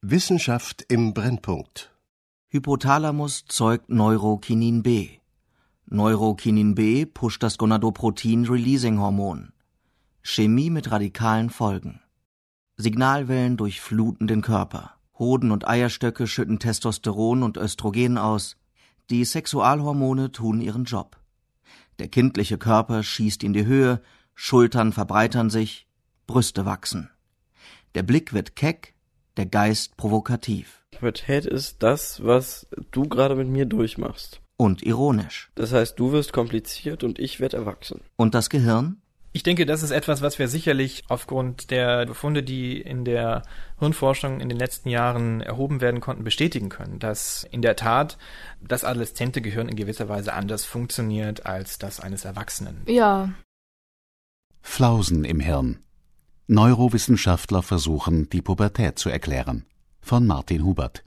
Wissenschaft im Brennpunkt. Hypothalamus zeugt Neurokinin B. Neurokinin B pusht das Gonadoprotein-Releasing-Hormon. Chemie mit radikalen Folgen. Signalwellen durchfluten den Körper. Hoden und Eierstöcke schütten Testosteron und Östrogen aus. Die Sexualhormone tun ihren Job. Der kindliche Körper schießt in die Höhe, Schultern verbreitern sich, Brüste wachsen. Der Blick wird keck, der Geist provokativ. Pubertät ist das, was du gerade mit mir durchmachst. Und ironisch. Das heißt, du wirst kompliziert und ich werde erwachsen. Und das Gehirn? Ich denke, das ist etwas, was wir sicherlich aufgrund der Befunde, die in der Hirnforschung in den letzten Jahren erhoben werden konnten, bestätigen können, dass in der Tat das adoleszente Gehirn in gewisser Weise anders funktioniert als das eines Erwachsenen. Ja. Flausen im Hirn. Neurowissenschaftler versuchen, die Pubertät zu erklären. Von Martin Hubert.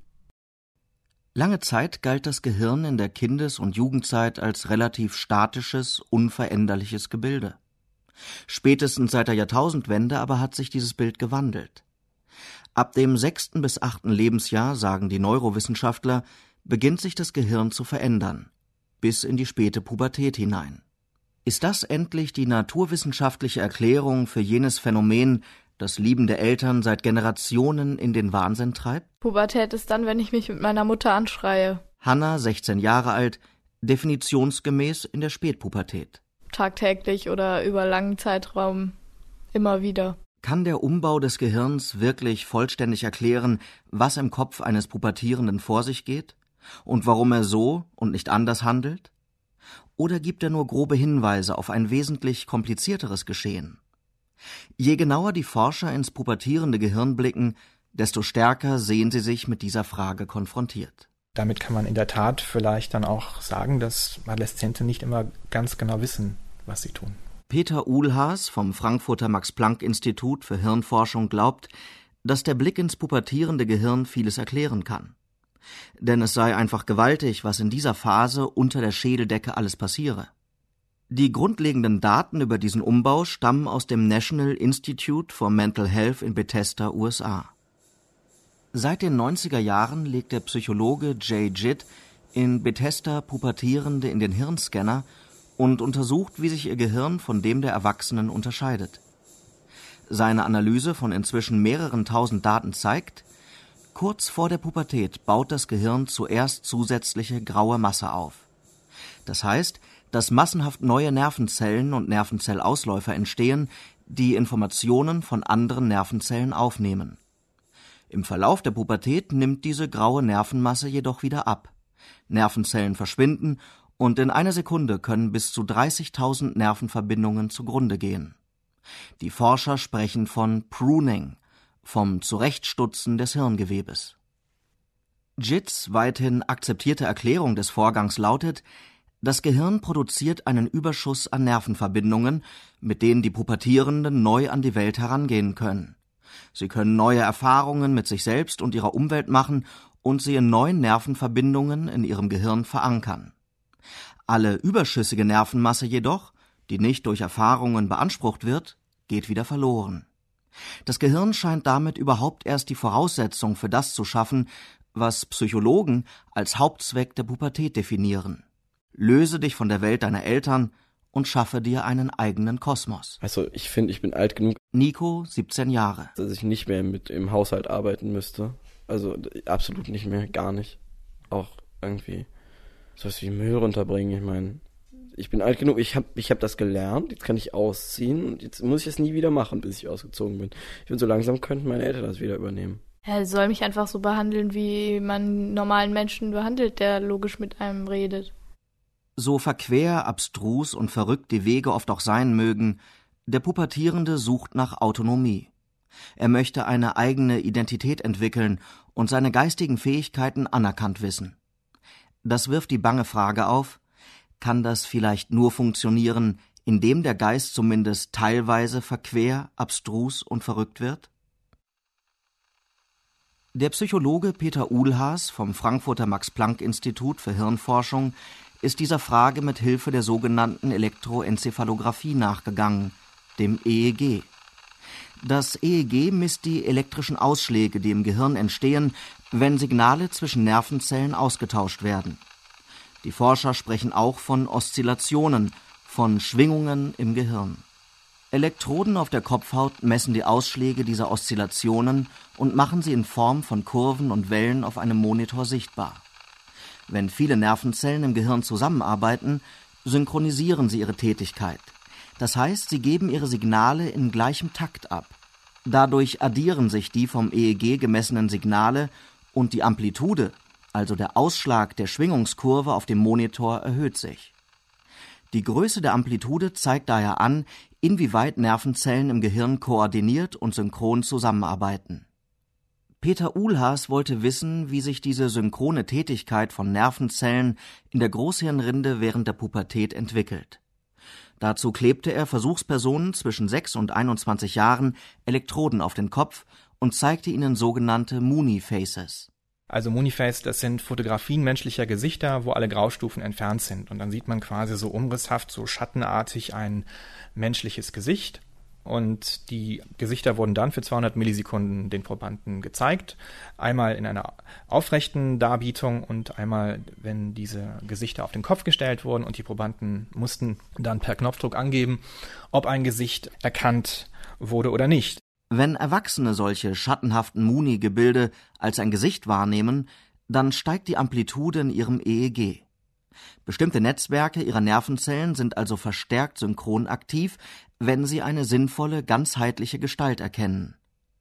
Lange Zeit galt das Gehirn in der Kindes- und Jugendzeit als relativ statisches, unveränderliches Gebilde. Spätestens seit der Jahrtausendwende aber hat sich dieses Bild gewandelt. Ab dem 6. bis 8. Lebensjahr, sagen die Neurowissenschaftler, beginnt sich das Gehirn zu verändern, bis in die späte Pubertät hinein. Ist das endlich die naturwissenschaftliche Erklärung für jenes Phänomen, das liebende Eltern seit Generationen in den Wahnsinn treibt? Pubertät ist dann, wenn ich mich mit meiner Mutter anschreie. Hanna, 16 Jahre alt, definitionsgemäß in der Spätpubertät. Tagtäglich oder über langen Zeitraum immer wieder. Kann der Umbau des Gehirns wirklich vollständig erklären, was im Kopf eines Pubertierenden vor sich geht und warum er so und nicht anders handelt? Oder gibt er nur grobe Hinweise auf ein wesentlich komplizierteres Geschehen? Je genauer die Forscher ins pubertierende Gehirn blicken, desto stärker sehen sie sich mit dieser Frage konfrontiert. Damit kann man in der Tat vielleicht dann auch sagen, dass Adoleszenten nicht immer ganz genau wissen, was sie tun. Peter Uhlhaas vom Frankfurter Max-Planck-Institut für Hirnforschung glaubt, dass der Blick ins pubertierende Gehirn vieles erklären kann. Denn es sei einfach gewaltig, was in dieser Phase unter der Schädeldecke alles passiere. Die grundlegenden Daten über diesen Umbau stammen aus dem National Institute for Mental Health in Bethesda, USA. Seit den 90er Jahren legt der Psychologe Jay Jitt in Bethesda Pubertierende in den Hirnscanner und untersucht, wie sich ihr Gehirn von dem der Erwachsenen unterscheidet. Seine Analyse von inzwischen mehreren tausend Daten zeigt, kurz vor der Pubertät baut das Gehirn zuerst zusätzliche graue Masse auf. Das heißt, dass massenhaft neue Nervenzellen und Nervenzellausläufer entstehen, die Informationen von anderen Nervenzellen aufnehmen. Im Verlauf der Pubertät nimmt diese graue Nervenmasse jedoch wieder ab. Nervenzellen verschwinden und in einer Sekunde können bis zu 30.000 Nervenverbindungen zugrunde gehen. Die Forscher sprechen von Pruning, vom Zurechtstutzen des Hirngewebes. Jitts weithin akzeptierte Erklärung des Vorgangs lautet, das Gehirn produziert einen Überschuss an Nervenverbindungen, mit denen die Pubertierenden neu an die Welt herangehen können. Sie können neue Erfahrungen mit sich selbst und ihrer Umwelt machen und sie in neuen Nervenverbindungen in ihrem Gehirn verankern. Alle überschüssige Nervenmasse jedoch, die nicht durch Erfahrungen beansprucht wird, geht wieder verloren. Das Gehirn scheint damit überhaupt erst die Voraussetzung für das zu schaffen, was Psychologen als Hauptzweck der Pubertät definieren. Löse dich von der Welt deiner Eltern und schaffe dir einen eigenen Kosmos. Also ich finde, ich bin alt genug, Nico, 17 Jahre. dass ich nicht mehr mit im Haushalt arbeiten müsste. Also absolut nicht mehr, gar nicht. Auch irgendwie sowas wie Müll runterbringen. Ich meine, ich bin alt genug, ich hab das gelernt, jetzt kann ich ausziehen und jetzt muss ich es nie wieder machen, bis ich ausgezogen bin. Ich finde, so langsam könnten meine Eltern das wieder übernehmen. Er soll mich einfach so behandeln, wie man einen normalen Menschen behandelt, der logisch mit einem redet. So verquer, abstrus und verrückt die Wege oft auch sein mögen, der Pubertierende sucht nach Autonomie. Er möchte eine eigene Identität entwickeln und seine geistigen Fähigkeiten anerkannt wissen. Das wirft die bange Frage auf, kann das vielleicht nur funktionieren, indem der Geist zumindest teilweise verquer, abstrus und verrückt wird? Der Psychologe Peter Uhlhaas vom Frankfurter Max-Planck-Institut für Hirnforschung ist dieser Frage mit Hilfe der sogenannten Elektroenzephalographie nachgegangen, dem EEG. Das EEG misst die elektrischen Ausschläge, die im Gehirn entstehen, wenn Signale zwischen Nervenzellen ausgetauscht werden. Die Forscher sprechen auch von Oszillationen, von Schwingungen im Gehirn. Elektroden auf der Kopfhaut messen die Ausschläge dieser Oszillationen und machen sie in Form von Kurven und Wellen auf einem Monitor sichtbar. Wenn viele Nervenzellen im Gehirn zusammenarbeiten, synchronisieren sie ihre Tätigkeit. Das heißt, sie geben ihre Signale in gleichem Takt ab. Dadurch addieren sich die vom EEG gemessenen Signale und die Amplitude, also der Ausschlag der Schwingungskurve auf dem Monitor, erhöht sich. Die Größe der Amplitude zeigt daher an, inwieweit Nervenzellen im Gehirn koordiniert und synchron zusammenarbeiten. Peter Uhlhaas wollte wissen, wie sich diese synchrone Tätigkeit von Nervenzellen in der Großhirnrinde während der Pubertät entwickelt. Dazu klebte er Versuchspersonen zwischen 6 und 21 Jahren Elektroden auf den Kopf und zeigte ihnen sogenannte Mooney-Faces. Also Mooney-Face, das sind Fotografien menschlicher Gesichter, wo alle Graustufen entfernt sind. Und dann sieht man quasi so umrisshaft, so schattenartig ein menschliches Gesicht. Und die Gesichter wurden dann für 200 Millisekunden den Probanden gezeigt. Einmal in einer aufrechten Darbietung und einmal, wenn diese Gesichter auf den Kopf gestellt wurden. Und die Probanden mussten dann per Knopfdruck angeben, ob ein Gesicht erkannt wurde oder nicht. Wenn Erwachsene solche schattenhaften Mooney-Gebilde als ein Gesicht wahrnehmen, dann steigt die Amplitude in ihrem EEG. Bestimmte Netzwerke ihrer Nervenzellen sind also verstärkt synchron aktiv, wenn sie eine sinnvolle, ganzheitliche Gestalt erkennen.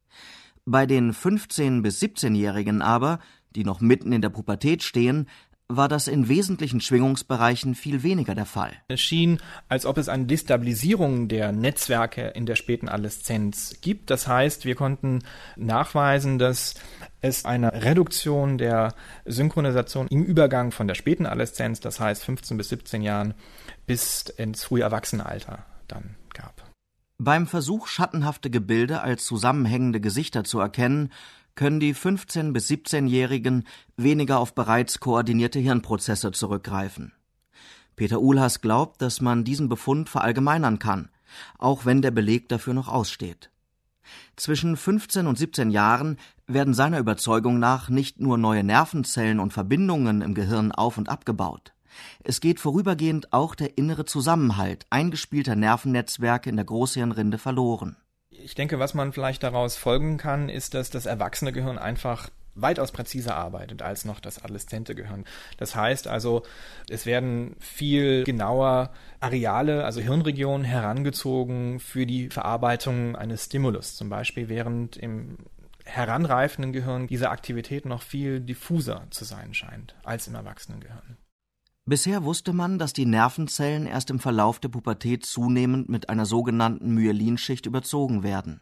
Bei den 15- bis 17-Jährigen aber, die noch mitten in der Pubertät stehen, war das in wesentlichen Schwingungsbereichen viel weniger der Fall. Es schien, als ob es eine Destabilisierung der Netzwerke in der späten Adoleszenz gibt. Das heißt, wir konnten nachweisen, dass es eine Reduktion der Synchronisation im Übergang von der späten Adoleszenz, das heißt 15 bis 17 Jahren, bis ins frühe Erwachsenenalter dann gab. Beim Versuch, schattenhafte Gebilde als zusammenhängende Gesichter zu erkennen, können die 15- bis 17-Jährigen weniger auf bereits koordinierte Hirnprozesse zurückgreifen. Peter Uhlhaas glaubt, dass man diesen Befund verallgemeinern kann, auch wenn der Beleg dafür noch aussteht. Zwischen 15 und 17 Jahren werden seiner Überzeugung nach nicht nur neue Nervenzellen und Verbindungen im Gehirn auf- und abgebaut. Es geht vorübergehend auch der innere Zusammenhalt eingespielter Nervennetzwerke in der Großhirnrinde verloren. Ich denke, was man vielleicht daraus folgen kann, ist, dass das erwachsene Gehirn einfach weitaus präziser arbeitet als noch das adoleszente Gehirn. Das heißt also, es werden viel genauer Areale, also Hirnregionen herangezogen für die Verarbeitung eines Stimulus zum Beispiel, während im heranreifenden Gehirn diese Aktivität noch viel diffuser zu sein scheint als im erwachsenen Gehirn. Bisher wusste man, dass die Nervenzellen erst im Verlauf der Pubertät zunehmend mit einer sogenannten Myelinschicht überzogen werden.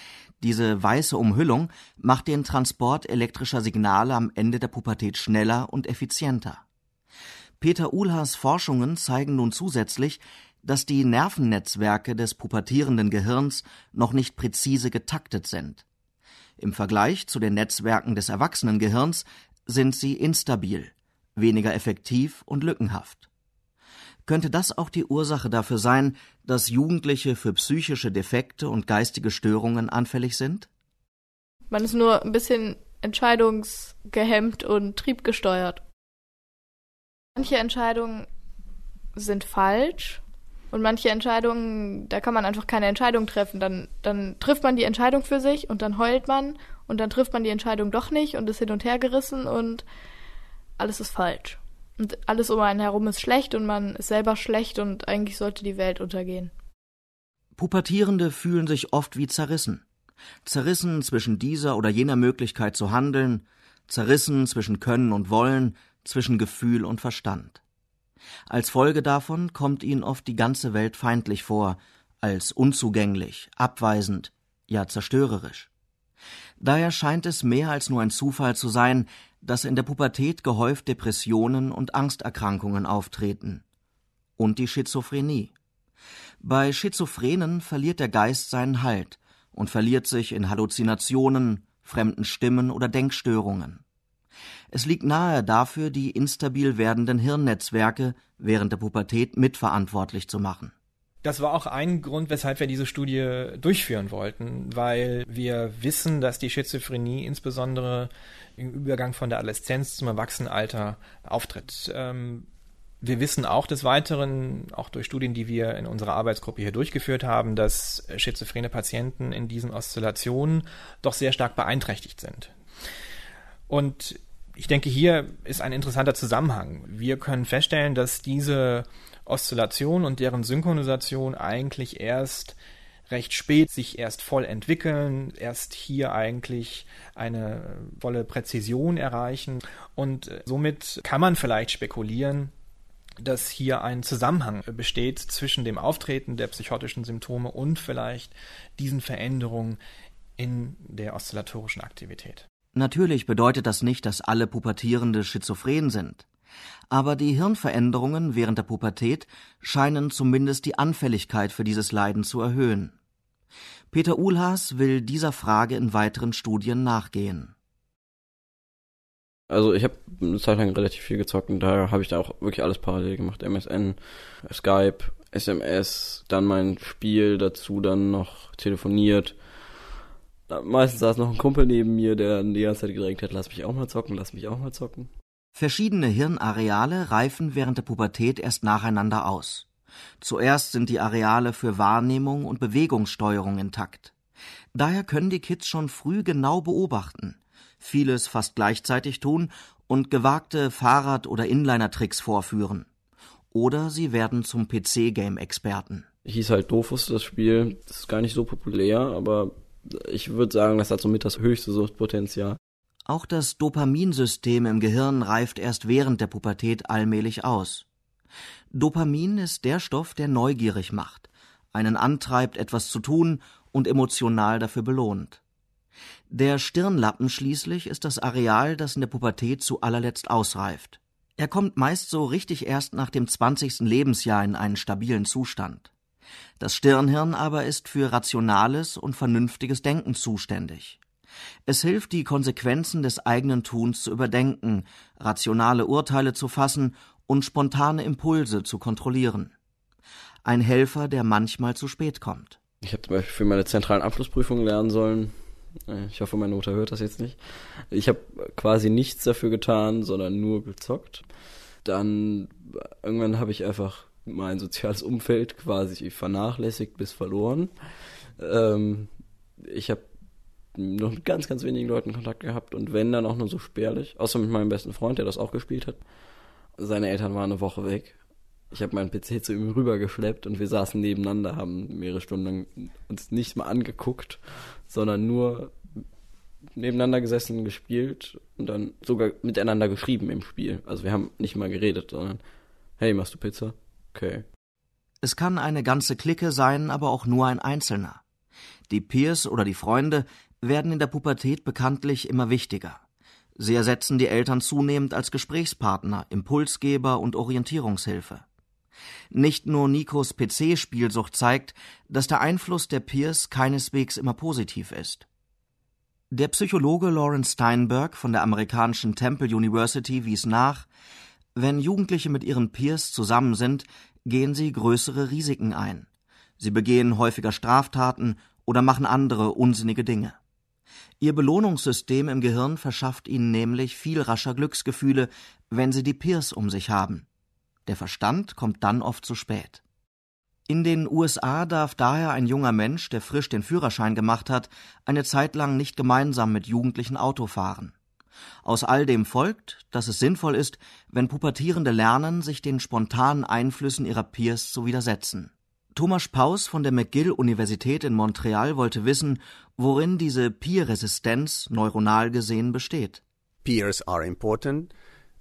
Diese weiße Umhüllung macht den Transport elektrischer Signale am Ende der Pubertät schneller und effizienter. Peter Uhlhaas Forschungen zeigen nun zusätzlich, dass die Nervennetzwerke des pubertierenden Gehirns noch nicht präzise getaktet sind. Im Vergleich zu den Netzwerken des Erwachsenengehirns sind sie instabil, weniger effektiv und lückenhaft. Könnte das auch die Ursache dafür sein, dass Jugendliche für psychische Defekte und geistige Störungen anfällig sind? Man ist nur ein bisschen entscheidungsgehemmt und triebgesteuert. Manche Entscheidungen sind falsch und manche Entscheidungen, da kann man einfach keine Entscheidung treffen. Dann trifft man die Entscheidung für sich und dann heult man und dann trifft man die Entscheidung doch nicht und ist hin und her gerissen und alles ist falsch. Und alles um einen herum ist schlecht und man ist selber schlecht und eigentlich sollte die Welt untergehen. Pubertierende fühlen sich oft wie zerrissen. Zerrissen zwischen dieser oder jener Möglichkeit zu handeln, zerrissen zwischen Können und Wollen, zwischen Gefühl und Verstand. Als Folge davon kommt ihnen oft die ganze Welt feindlich vor, als unzugänglich, abweisend, ja zerstörerisch. Daher scheint es mehr als nur ein Zufall zu sein, dass in der Pubertät gehäuft Depressionen und Angsterkrankungen auftreten. Und die Schizophrenie. Bei Schizophrenen verliert der Geist seinen Halt und verliert sich in Halluzinationen, fremden Stimmen oder Denkstörungen. Es liegt nahe, dafür die instabil werdenden Hirnnetzwerke während der Pubertät mitverantwortlich zu machen. Das war auch ein Grund, weshalb wir diese Studie durchführen wollten, weil wir wissen, dass die Schizophrenie insbesondere im Übergang von der Adoleszenz zum Erwachsenenalter auftritt. Wir wissen auch des Weiteren, auch durch Studien, die wir in unserer Arbeitsgruppe hier durchgeführt haben, dass schizophrene Patienten in diesen Oszillationen doch sehr stark beeinträchtigt sind. Und ich denke, hier ist ein interessanter Zusammenhang. Wir können feststellen, dass diese Oszillation und deren Synchronisation eigentlich erst recht spät sich erst voll entwickeln, erst hier eigentlich eine volle Präzision erreichen. Und somit kann man vielleicht spekulieren, dass hier ein Zusammenhang besteht zwischen dem Auftreten der psychotischen Symptome und vielleicht diesen Veränderungen in der oszillatorischen Aktivität. Natürlich bedeutet das nicht, dass alle Pubertierende schizophren sind. Aber die Hirnveränderungen während der Pubertät scheinen zumindest die Anfälligkeit für dieses Leiden zu erhöhen. Peter Uhlhaas will dieser Frage in weiteren Studien nachgehen. Also ich habe eine Zeit lang relativ viel gezockt und da habe ich da auch wirklich alles parallel gemacht. MSN, Skype, SMS, dann mein Spiel, dazu dann noch telefoniert. Meistens saß noch ein Kumpel neben mir, der die ganze Zeit gedrängt hat, lass mich auch mal zocken. Verschiedene Hirnareale reifen während der Pubertät erst nacheinander aus. Zuerst sind die Areale für Wahrnehmung und Bewegungssteuerung intakt. Daher können die Kids schon früh genau beobachten, vieles fast gleichzeitig tun und gewagte Fahrrad- oder Inliner-Tricks vorführen. Oder sie werden zum PC-Game-Experten. Hieß halt Dofus, das Spiel. Das ist gar nicht so populär, aber ich würde sagen, das hat somit das höchste Suchtpotenzial. Auch das Dopaminsystem im Gehirn reift erst während der Pubertät allmählich aus. Dopamin ist der Stoff, der neugierig macht, einen antreibt, etwas zu tun und emotional dafür belohnt. Der Stirnlappen schließlich ist das Areal, das in der Pubertät zu allerletzt ausreift. Er kommt meist so richtig erst nach dem 20. Lebensjahr in einen stabilen Zustand. Das Stirnhirn aber ist für rationales und vernünftiges Denken zuständig. Es hilft, die Konsequenzen des eigenen Tuns zu überdenken, rationale Urteile zu fassen und spontane Impulse zu kontrollieren. Ein Helfer, der manchmal zu spät kommt. Ich habe zum Beispiel für meine zentralen Abschlussprüfungen lernen sollen. Ich hoffe, meine Mutter hört das jetzt nicht. Ich habe quasi nichts dafür getan, sondern nur gezockt. Dann irgendwann habe ich einfach mein soziales Umfeld quasi vernachlässigt bis verloren. Ich habe noch mit ganz, ganz wenigen Leuten Kontakt gehabt und wenn, dann auch nur so spärlich. Außer mit meinem besten Freund, der das auch gespielt hat. Seine Eltern waren eine Woche weg. Ich habe meinen PC zu ihm rübergeschleppt und wir saßen nebeneinander, haben mehrere Stunden lang uns nicht mal angeguckt, sondern nur nebeneinander gesessen, gespielt und dann sogar miteinander geschrieben im Spiel. Also wir haben nicht mal geredet, sondern hey, machst du Pizza? Okay. Es kann eine ganze Clique sein, aber auch nur ein Einzelner. Die Peers oder die Freunde werden in der Pubertät bekanntlich immer wichtiger. Sie ersetzen die Eltern zunehmend als Gesprächspartner, Impulsgeber und Orientierungshilfe. Nicht nur Nikos PC-Spielsucht zeigt, dass der Einfluss der Peers keineswegs immer positiv ist. Der Psychologe Lawrence Steinberg von der amerikanischen Temple University wies nach, wenn Jugendliche mit ihren Peers zusammen sind, gehen sie größere Risiken ein. Sie begehen häufiger Straftaten oder machen andere unsinnige Dinge. Ihr Belohnungssystem im Gehirn verschafft ihnen nämlich viel rascher Glücksgefühle, wenn sie die Peers um sich haben. Der Verstand kommt dann oft zu spät. In den USA darf daher ein junger Mensch, der frisch den Führerschein gemacht hat, eine Zeit lang nicht gemeinsam mit Jugendlichen Auto fahren. Aus all dem folgt, dass es sinnvoll ist, wenn Pubertierende lernen, sich den spontanen Einflüssen ihrer Peers zu widersetzen. Thomas Paus von der McGill-Universität in Montreal wollte wissen, worin diese Peer-Resistenz neuronal gesehen besteht. Peers are important.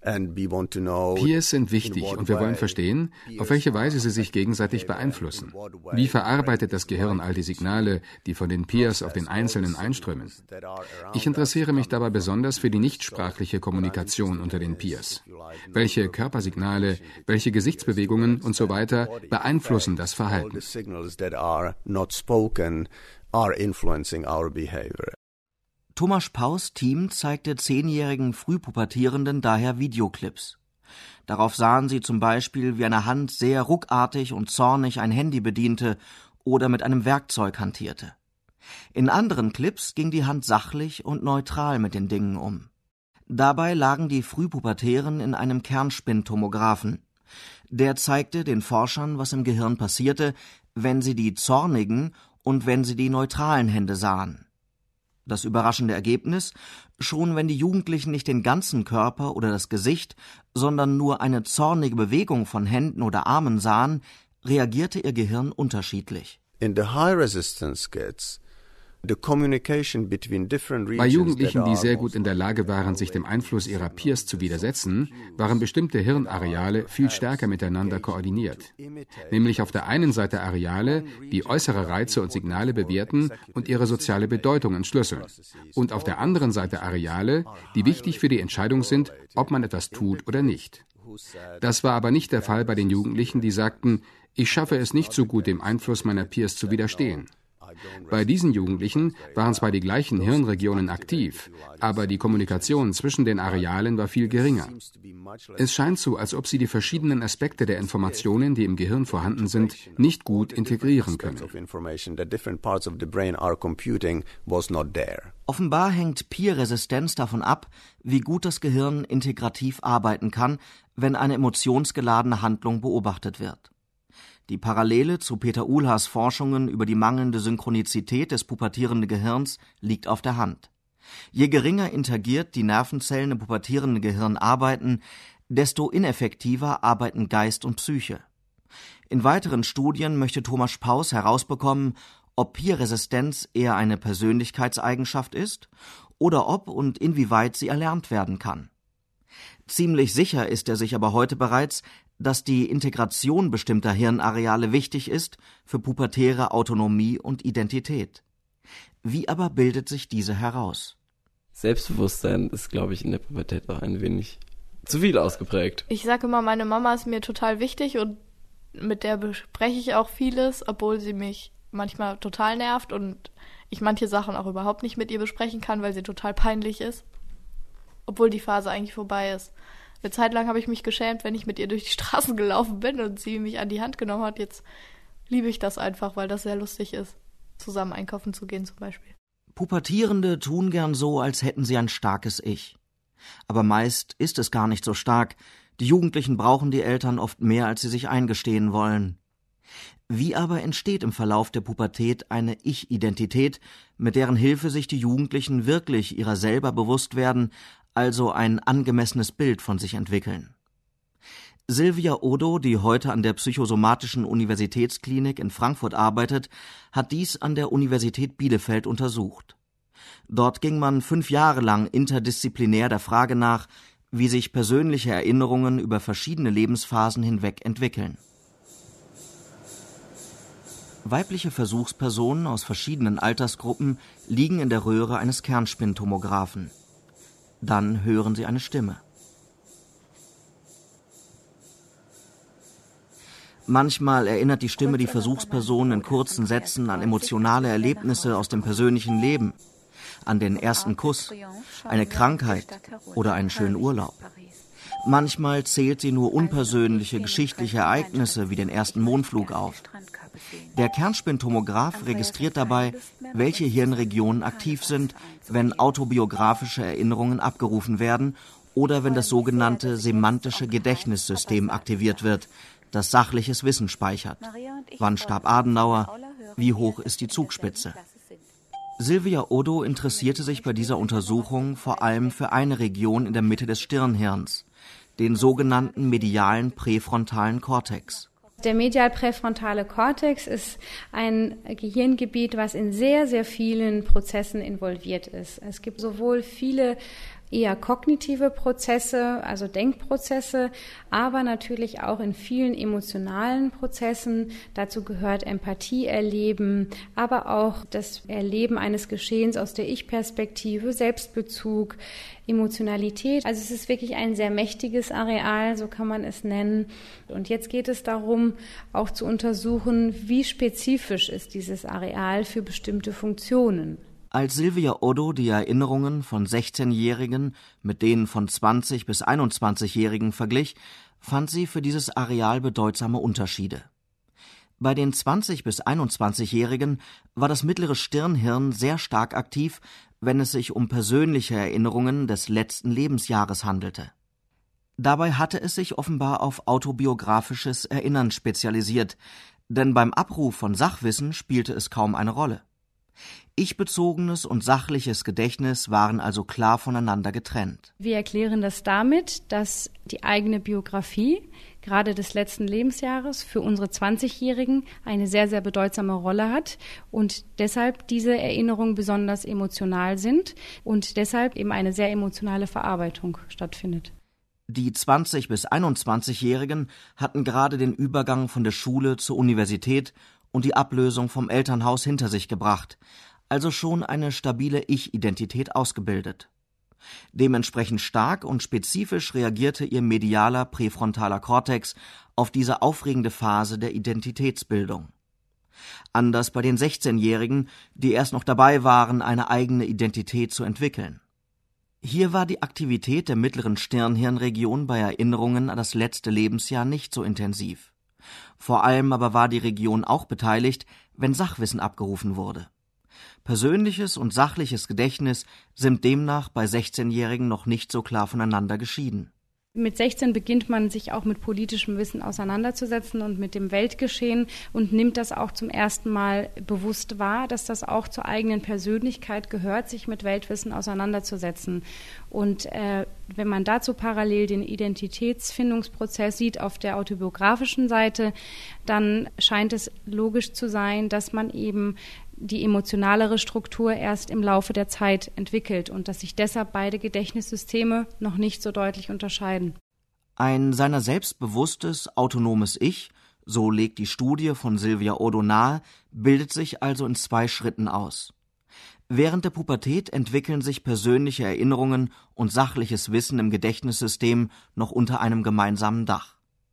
Peers sind wichtig und wir wollen verstehen, auf welche Weise sie sich gegenseitig beeinflussen. Wie verarbeitet das Gehirn all die Signale, die von den Peers auf den Einzelnen einströmen? Ich interessiere mich dabei besonders für die nichtsprachliche Kommunikation unter den Peers. Welche Körpersignale, welche Gesichtsbewegungen und so weiter beeinflussen das Verhalten? Thomas Paus' Team zeigte 10-jährigen Frühpubertierenden daher Videoclips. Darauf sahen sie zum Beispiel, wie eine Hand sehr ruckartig und zornig ein Handy bediente oder mit einem Werkzeug hantierte. In anderen Clips ging die Hand sachlich und neutral mit den Dingen um. Dabei lagen die Frühpubertären in einem Kernspintomographen. Der zeigte den Forschern, was im Gehirn passierte, wenn sie die zornigen und wenn sie die neutralen Hände sahen. Das überraschende Ergebnis: Schon wenn die Jugendlichen nicht den ganzen Körper oder das Gesicht, sondern nur eine zornige Bewegung von Händen oder Armen sahen, reagierte ihr Gehirn unterschiedlich. In the high resistance kids, the communication between different regions. Bei Jugendlichen, die sehr gut in der Lage waren, sich dem Einfluss ihrer Peers zu widersetzen, waren bestimmte Hirnareale viel stärker miteinander koordiniert. Nämlich auf der einen Seite Areale, die äußere Reize und Signale bewerten und ihre soziale Bedeutung entschlüsseln. Und auf der anderen Seite Areale, die wichtig für die Entscheidung sind, ob man etwas tut oder nicht. Das war aber nicht der Fall bei den Jugendlichen, die sagten: Ich schaffe es nicht so gut, dem Einfluss meiner Peers zu widerstehen. Bei diesen Jugendlichen waren zwar die gleichen Hirnregionen aktiv, aber die Kommunikation zwischen den Arealen war viel geringer. Es scheint so, als ob sie die verschiedenen Aspekte der Informationen, die im Gehirn vorhanden sind, nicht gut integrieren können. Offenbar hängt Peer-Resistenz davon ab, wie gut das Gehirn integrativ arbeiten kann, wenn eine emotionsgeladene Handlung beobachtet wird. Die Parallele zu Peter Uhlhas Forschungen über die mangelnde Synchronizität des pubertierenden Gehirns liegt auf der Hand. Je geringer integriert die Nervenzellen im pubertierenden Gehirn arbeiten, desto ineffektiver arbeiten Geist und Psyche. In weiteren Studien möchte Thomas Spaus herausbekommen, ob Peer-Resistenz eher eine Persönlichkeitseigenschaft ist oder ob und inwieweit sie erlernt werden kann. Ziemlich sicher ist er sich aber heute bereits, dass die Integration bestimmter Hirnareale wichtig ist für pubertäre Autonomie und Identität. Wie aber bildet sich diese heraus? Selbstbewusstsein ist, glaube ich, in der Pubertät auch ein wenig zu viel ausgeprägt. Ich sage immer, meine Mama ist mir total wichtig und mit der bespreche ich auch vieles, obwohl sie mich manchmal total nervt und ich manche Sachen auch überhaupt nicht mit ihr besprechen kann, weil sie total peinlich ist, obwohl die Phase eigentlich vorbei ist. Eine Zeit lang habe ich mich geschämt, wenn ich mit ihr durch die Straßen gelaufen bin und sie mich an die Hand genommen hat. Jetzt liebe ich das einfach, weil das sehr lustig ist, zusammen einkaufen zu gehen zum Beispiel. Pubertierende tun gern so, als hätten sie ein starkes Ich. Aber meist ist es gar nicht so stark. Die Jugendlichen brauchen die Eltern oft mehr, als sie sich eingestehen wollen. Wie aber entsteht im Verlauf der Pubertät eine Ich-Identität, mit deren Hilfe sich die Jugendlichen wirklich ihrer selber bewusst werden, also ein angemessenes Bild von sich entwickeln? Silvia Odo, die heute an der Psychosomatischen Universitätsklinik in Frankfurt arbeitet, hat dies an der Universität Bielefeld untersucht. Dort ging man 5 Jahre lang interdisziplinär der Frage nach, wie sich persönliche Erinnerungen über verschiedene Lebensphasen hinweg entwickeln. Weibliche Versuchspersonen aus verschiedenen Altersgruppen liegen in der Röhre eines Kernspintomographen. Dann hören sie eine Stimme. Manchmal erinnert die Stimme die Versuchsperson in kurzen Sätzen an emotionale Erlebnisse aus dem persönlichen Leben, an den ersten Kuss, eine Krankheit oder einen schönen Urlaub. Manchmal zählt sie nur unpersönliche geschichtliche Ereignisse wie den ersten Mondflug auf. Der Kernspintomograph registriert dabei, welche Hirnregionen aktiv sind, wenn autobiografische Erinnerungen abgerufen werden oder wenn das sogenannte semantische Gedächtnissystem aktiviert wird, das sachliches Wissen speichert. Wann starb Adenauer? Wie hoch ist die Zugspitze? Silvia Odo interessierte sich bei dieser Untersuchung vor allem für eine Region in der Mitte des Stirnhirns, den sogenannten medialen präfrontalen Kortex. Der medial-präfrontale Kortex ist ein Gehirngebiet, was in sehr, sehr vielen Prozessen involviert ist. Es gibt sowohl viele eher kognitive Prozesse, also Denkprozesse, aber natürlich auch in vielen emotionalen Prozessen. Dazu gehört Empathie erleben, aber auch das Erleben eines Geschehens aus der Ich-Perspektive, Selbstbezug, Emotionalität. Also es ist wirklich ein sehr mächtiges Areal, so kann man es nennen. Und jetzt geht es darum, auch zu untersuchen, wie spezifisch ist dieses Areal für bestimmte Funktionen. Als Silvia Oddo die Erinnerungen von 16-Jährigen mit denen von 20- bis 21-Jährigen verglich, fand sie für dieses Areal bedeutsame Unterschiede. Bei den 20- bis 21-Jährigen war das mittlere Stirnhirn sehr stark aktiv, wenn es sich um persönliche Erinnerungen des letzten Lebensjahres handelte. Dabei hatte es sich offenbar auf autobiografisches Erinnern spezialisiert, denn beim Abruf von Sachwissen spielte es kaum eine Rolle. Ich-bezogenes und sachliches Gedächtnis waren also klar voneinander getrennt. Wir erklären das damit, dass die eigene Biografie, gerade des letzten Lebensjahres, für unsere 20-Jährigen eine sehr, sehr bedeutsame Rolle hat und deshalb diese Erinnerungen besonders emotional sind und deshalb eben eine sehr emotionale Verarbeitung stattfindet. Die 20- bis 21-Jährigen hatten gerade den Übergang von der Schule zur Universität und die Ablösung vom Elternhaus hinter sich gebracht, also schon eine stabile Ich-Identität ausgebildet. Dementsprechend stark und spezifisch reagierte ihr medialer präfrontaler Kortex auf diese aufregende Phase der Identitätsbildung. Anders bei den 16-Jährigen, die erst noch dabei waren, eine eigene Identität zu entwickeln. Hier war die Aktivität der mittleren Stirnhirnregion bei Erinnerungen an das letzte Lebensjahr nicht so intensiv. Vor allem aber war die Region auch beteiligt, wenn Sachwissen abgerufen wurde. Persönliches und sachliches Gedächtnis sind demnach bei 16-Jährigen noch nicht so klar voneinander geschieden. Mit 16 beginnt man sich auch mit politischem Wissen auseinanderzusetzen und mit dem Weltgeschehen und nimmt das auch zum ersten Mal bewusst wahr, dass das auch zur eigenen Persönlichkeit gehört, sich mit Weltwissen auseinanderzusetzen. Und wenn man dazu parallel den Identitätsfindungsprozess sieht auf der autobiografischen Seite, dann scheint es logisch zu sein, dass man eben die emotionalere Struktur erst im Laufe der Zeit entwickelt und dass sich deshalb beide Gedächtnissysteme noch nicht so deutlich unterscheiden. Ein seiner selbst bewusstes, autonomes Ich, so legt die Studie von Silvia Oddo nahe, bildet sich also in 2 Schritten aus. Während der Pubertät entwickeln sich persönliche Erinnerungen und sachliches Wissen im Gedächtnissystem noch unter einem gemeinsamen Dach.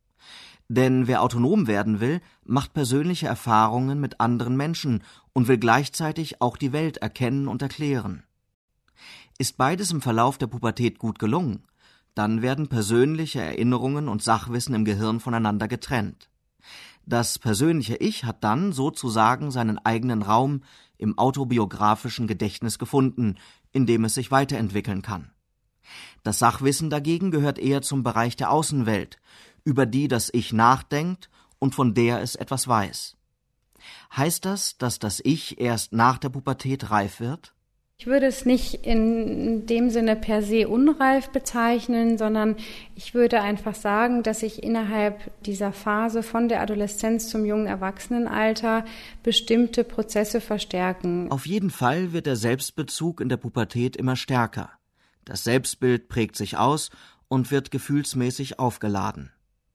Denn wer autonom werden will, macht persönliche Erfahrungen mit anderen Menschen und will gleichzeitig auch die Welt erkennen und erklären. Ist beides im Verlauf der Pubertät gut gelungen, dann werden persönliche Erinnerungen und Sachwissen im Gehirn voneinander getrennt. Das persönliche Ich hat dann sozusagen seinen eigenen Raum im autobiografischen Gedächtnis gefunden, in dem es sich weiterentwickeln kann. Das Sachwissen dagegen gehört eher zum Bereich der Außenwelt, über die das Ich nachdenkt und von der es etwas weiß. Heißt das, dass das Ich erst nach der Pubertät reif wird? Ich würde es nicht in dem Sinne per se unreif bezeichnen, sondern ich würde einfach sagen, dass sich innerhalb dieser Phase von der Adoleszenz zum jungen Erwachsenenalter bestimmte Prozesse verstärken. Auf jeden Fall wird der Selbstbezug in der Pubertät immer stärker. Das Selbstbild prägt sich aus und wird gefühlsmäßig aufgeladen.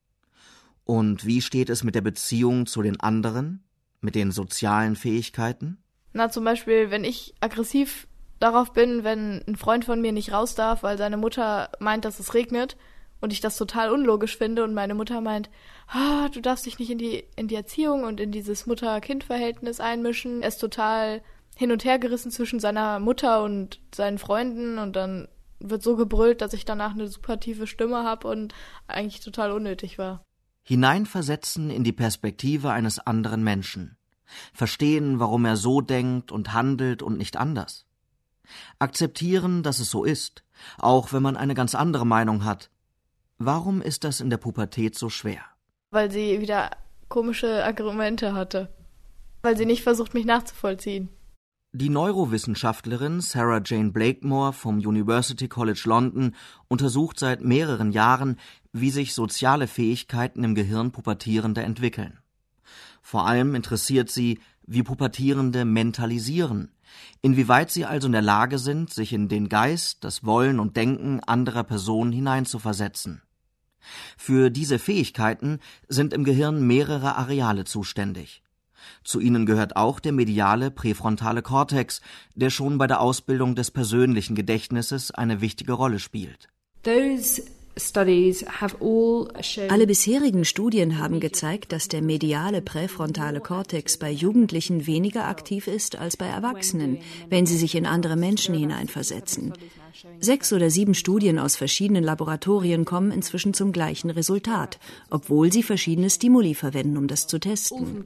Und wie steht es mit der Beziehung zu den anderen, mit den sozialen Fähigkeiten? Na, zum Beispiel, wenn ich aggressiv darauf bin, wenn ein Freund von mir nicht raus darf, weil seine Mutter meint, dass es regnet und ich das total unlogisch finde und meine Mutter meint, du darfst dich nicht in die Erziehung und in dieses Mutter-Kind-Verhältnis einmischen. Er ist total hin und her gerissen zwischen seiner Mutter und seinen Freunden und dann wird so gebrüllt, dass ich danach eine super tiefe Stimme habe und eigentlich total unnötig war. Hineinversetzen in die Perspektive eines anderen Menschen. Verstehen, warum er so denkt und handelt und nicht anders. Akzeptieren, dass es so ist, auch wenn man eine ganz andere Meinung hat. Warum ist das in der Pubertät so schwer? Weil sie wieder komische Argumente hatte. Weil sie nicht versucht, mich nachzuvollziehen. Die Neurowissenschaftlerin Sarah Jane Blakemore vom University College London untersucht seit mehreren Jahren, wie sich soziale Fähigkeiten im Gehirn Pubertierender entwickeln. Vor allem interessiert sie, wie Pubertierende mentalisieren, inwieweit sie also in der Lage sind, sich in den Geist, das Wollen und Denken anderer Personen hineinzuversetzen. Für diese Fähigkeiten sind im Gehirn mehrere Areale zuständig. Zu ihnen gehört auch der mediale präfrontale Kortex, der schon bei der Ausbildung des persönlichen Gedächtnisses eine wichtige Rolle spielt. Those Alle bisherigen Studien haben gezeigt, dass der mediale präfrontale Kortex bei Jugendlichen weniger aktiv ist als bei Erwachsenen, wenn sie sich in andere Menschen hineinversetzen. 6 oder 7 Studien aus verschiedenen Laboratorien kommen inzwischen zum gleichen Resultat, obwohl sie verschiedene Stimuli verwenden, um das zu testen.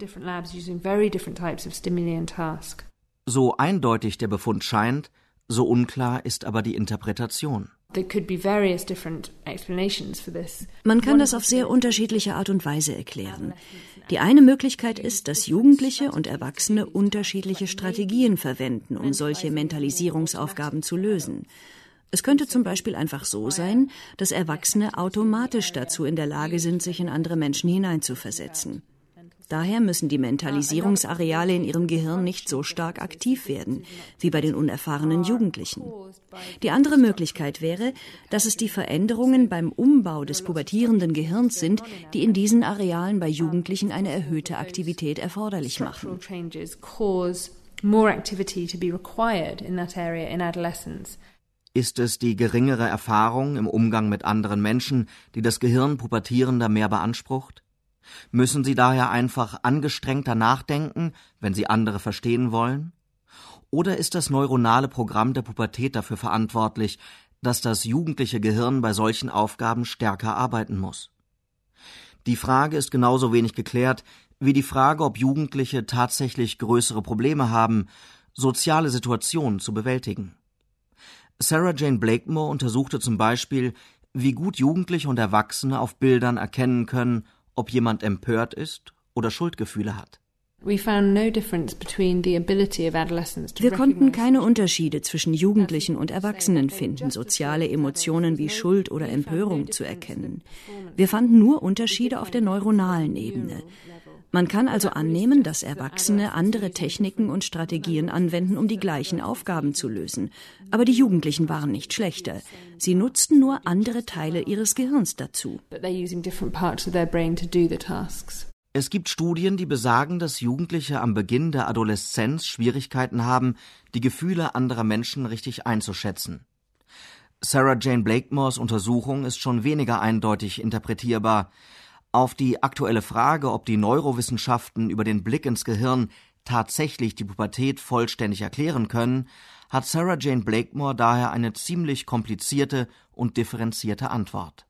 So eindeutig der Befund scheint, so unklar ist aber die Interpretation. Man kann das auf sehr unterschiedliche Art und Weise erklären. Die eine Möglichkeit ist, dass Jugendliche und Erwachsene unterschiedliche Strategien verwenden, um solche Mentalisierungsaufgaben zu lösen. Es könnte zum Beispiel einfach so sein, dass Erwachsene automatisch dazu in der Lage sind, sich in andere Menschen hineinzuversetzen. Daher müssen die Mentalisierungsareale in ihrem Gehirn nicht so stark aktiv werden, wie bei den unerfahrenen Jugendlichen. Die andere Möglichkeit wäre, dass es die Veränderungen beim Umbau des pubertierenden Gehirns sind, die in diesen Arealen bei Jugendlichen eine erhöhte Aktivität erforderlich machen. Ist es die geringere Erfahrung im Umgang mit anderen Menschen, die das Gehirn Pubertierender mehr beansprucht? Müssen sie daher einfach angestrengter nachdenken, wenn sie andere verstehen wollen? Oder ist das neuronale Programm der Pubertät dafür verantwortlich, dass das jugendliche Gehirn bei solchen Aufgaben stärker arbeiten muss? Die Frage ist genauso wenig geklärt wie die Frage, ob Jugendliche tatsächlich größere Probleme haben, soziale Situationen zu bewältigen. Sarah Jane Blakemore untersuchte zum Beispiel, wie gut Jugendliche und Erwachsene auf Bildern erkennen können, ob jemand empört ist oder Schuldgefühle hat. Wir konnten keine Unterschiede zwischen Jugendlichen und Erwachsenen finden, soziale Emotionen wie Schuld oder Empörung zu erkennen. Wir fanden nur Unterschiede auf der neuronalen Ebene. Man kann also annehmen, dass Erwachsene andere Techniken und Strategien anwenden, um die gleichen Aufgaben zu lösen. Aber die Jugendlichen waren nicht schlechter. Sie nutzten nur andere Teile ihres Gehirns dazu. Es gibt Studien, die besagen, dass Jugendliche am Beginn der Adoleszenz Schwierigkeiten haben, die Gefühle anderer Menschen richtig einzuschätzen. Sarah Jane Blakemores Untersuchung ist schon weniger eindeutig interpretierbar. Auf die aktuelle Frage, ob die Neurowissenschaften über den Blick ins Gehirn tatsächlich die Pubertät vollständig erklären können, hat Sarah Jane Blakemore daher eine ziemlich komplizierte und differenzierte Antwort.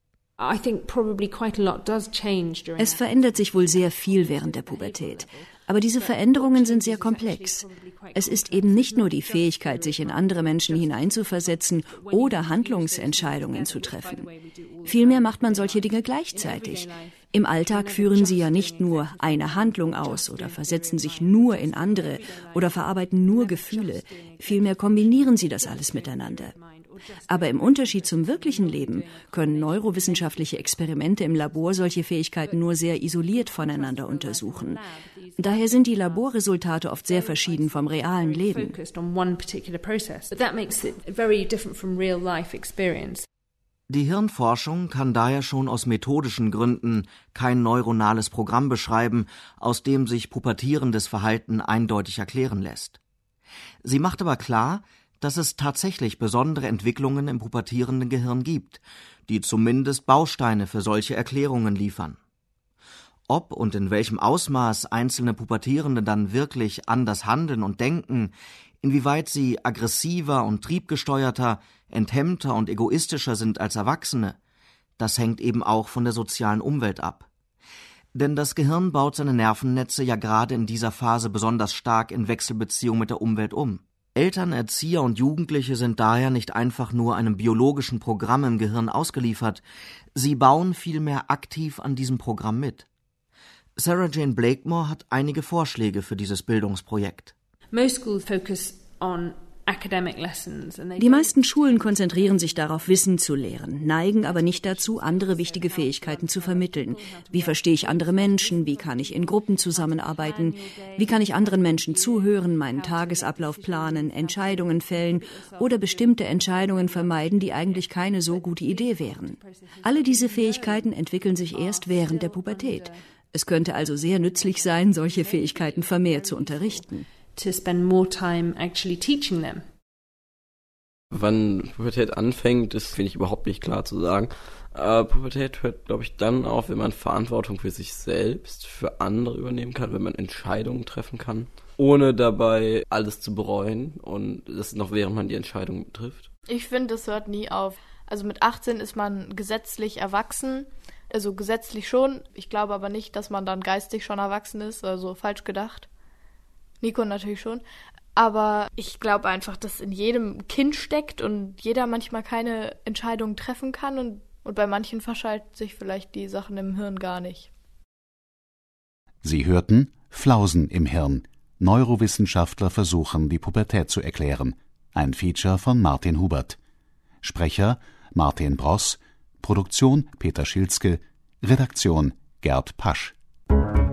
Es verändert sich wohl sehr viel während der Pubertät. Aber diese Veränderungen sind sehr komplex. Es ist eben nicht nur die Fähigkeit, sich in andere Menschen hineinzuversetzen oder Handlungsentscheidungen zu treffen. Vielmehr macht man solche Dinge gleichzeitig. Im Alltag führen sie ja nicht nur eine Handlung aus oder versetzen sich nur in andere oder verarbeiten nur Gefühle. Vielmehr kombinieren sie das alles miteinander. Aber im Unterschied zum wirklichen Leben können neurowissenschaftliche Experimente im Labor solche Fähigkeiten nur sehr isoliert voneinander untersuchen. Daher sind die Laborresultate oft sehr verschieden vom realen Leben. Die Hirnforschung kann daher schon aus methodischen Gründen kein neuronales Programm beschreiben, aus dem sich pubertierendes Verhalten eindeutig erklären lässt. Sie macht aber klar, dass es tatsächlich besondere Entwicklungen im pubertierenden Gehirn gibt, die zumindest Bausteine für solche Erklärungen liefern. Ob und in welchem Ausmaß einzelne Pubertierende dann wirklich anders handeln und denken, inwieweit sie aggressiver und triebgesteuerter, enthemmter und egoistischer sind als Erwachsene, das hängt eben auch von der sozialen Umwelt ab. Denn das Gehirn baut seine Nervennetze ja gerade in dieser Phase besonders stark in Wechselbeziehung mit der Umwelt um. Eltern, Erzieher und Jugendliche sind daher nicht einfach nur einem biologischen Programm im Gehirn ausgeliefert, sie bauen vielmehr aktiv an diesem Programm mit. Sarah Jane Blakemore hat einige Vorschläge für dieses Bildungsprojekt. Die meisten Schulen konzentrieren sich darauf, Wissen zu lehren, neigen aber nicht dazu, andere wichtige Fähigkeiten zu vermitteln. Wie verstehe ich andere Menschen? Wie kann ich in Gruppen zusammenarbeiten? Wie kann ich anderen Menschen zuhören, meinen Tagesablauf planen, Entscheidungen fällen oder bestimmte Entscheidungen vermeiden, die eigentlich keine so gute Idee wären? Alle diese Fähigkeiten entwickeln sich erst während der Pubertät. Es könnte also sehr nützlich sein, solche Fähigkeiten vermehrt zu unterrichten. To spend more time actually teaching them. Wann Pubertät anfängt, ist, finde ich, überhaupt nicht klar zu sagen. Pubertät hört, glaube ich, dann auf, wenn man Verantwortung für sich selbst, für andere übernehmen kann, wenn man Entscheidungen treffen kann, ohne dabei alles zu bereuen und das noch während man die Entscheidung trifft. Ich finde, das hört nie auf. Also mit 18 ist man gesetzlich erwachsen, also gesetzlich schon. Ich glaube aber nicht, dass man dann geistig schon erwachsen ist, also falsch gedacht. Nico natürlich schon. Aber ich glaube einfach, dass in jedem Kind steckt und jeder manchmal keine Entscheidungen treffen kann und bei manchen verschalten sich vielleicht die Sachen im Hirn gar nicht. Sie hörten Flausen im Hirn. Neurowissenschaftler versuchen, die Pubertät zu erklären. Ein Feature von Martin Hubert. Sprecher Martin Bross. Produktion Peter Schilzke. Redaktion Gerd Pasch.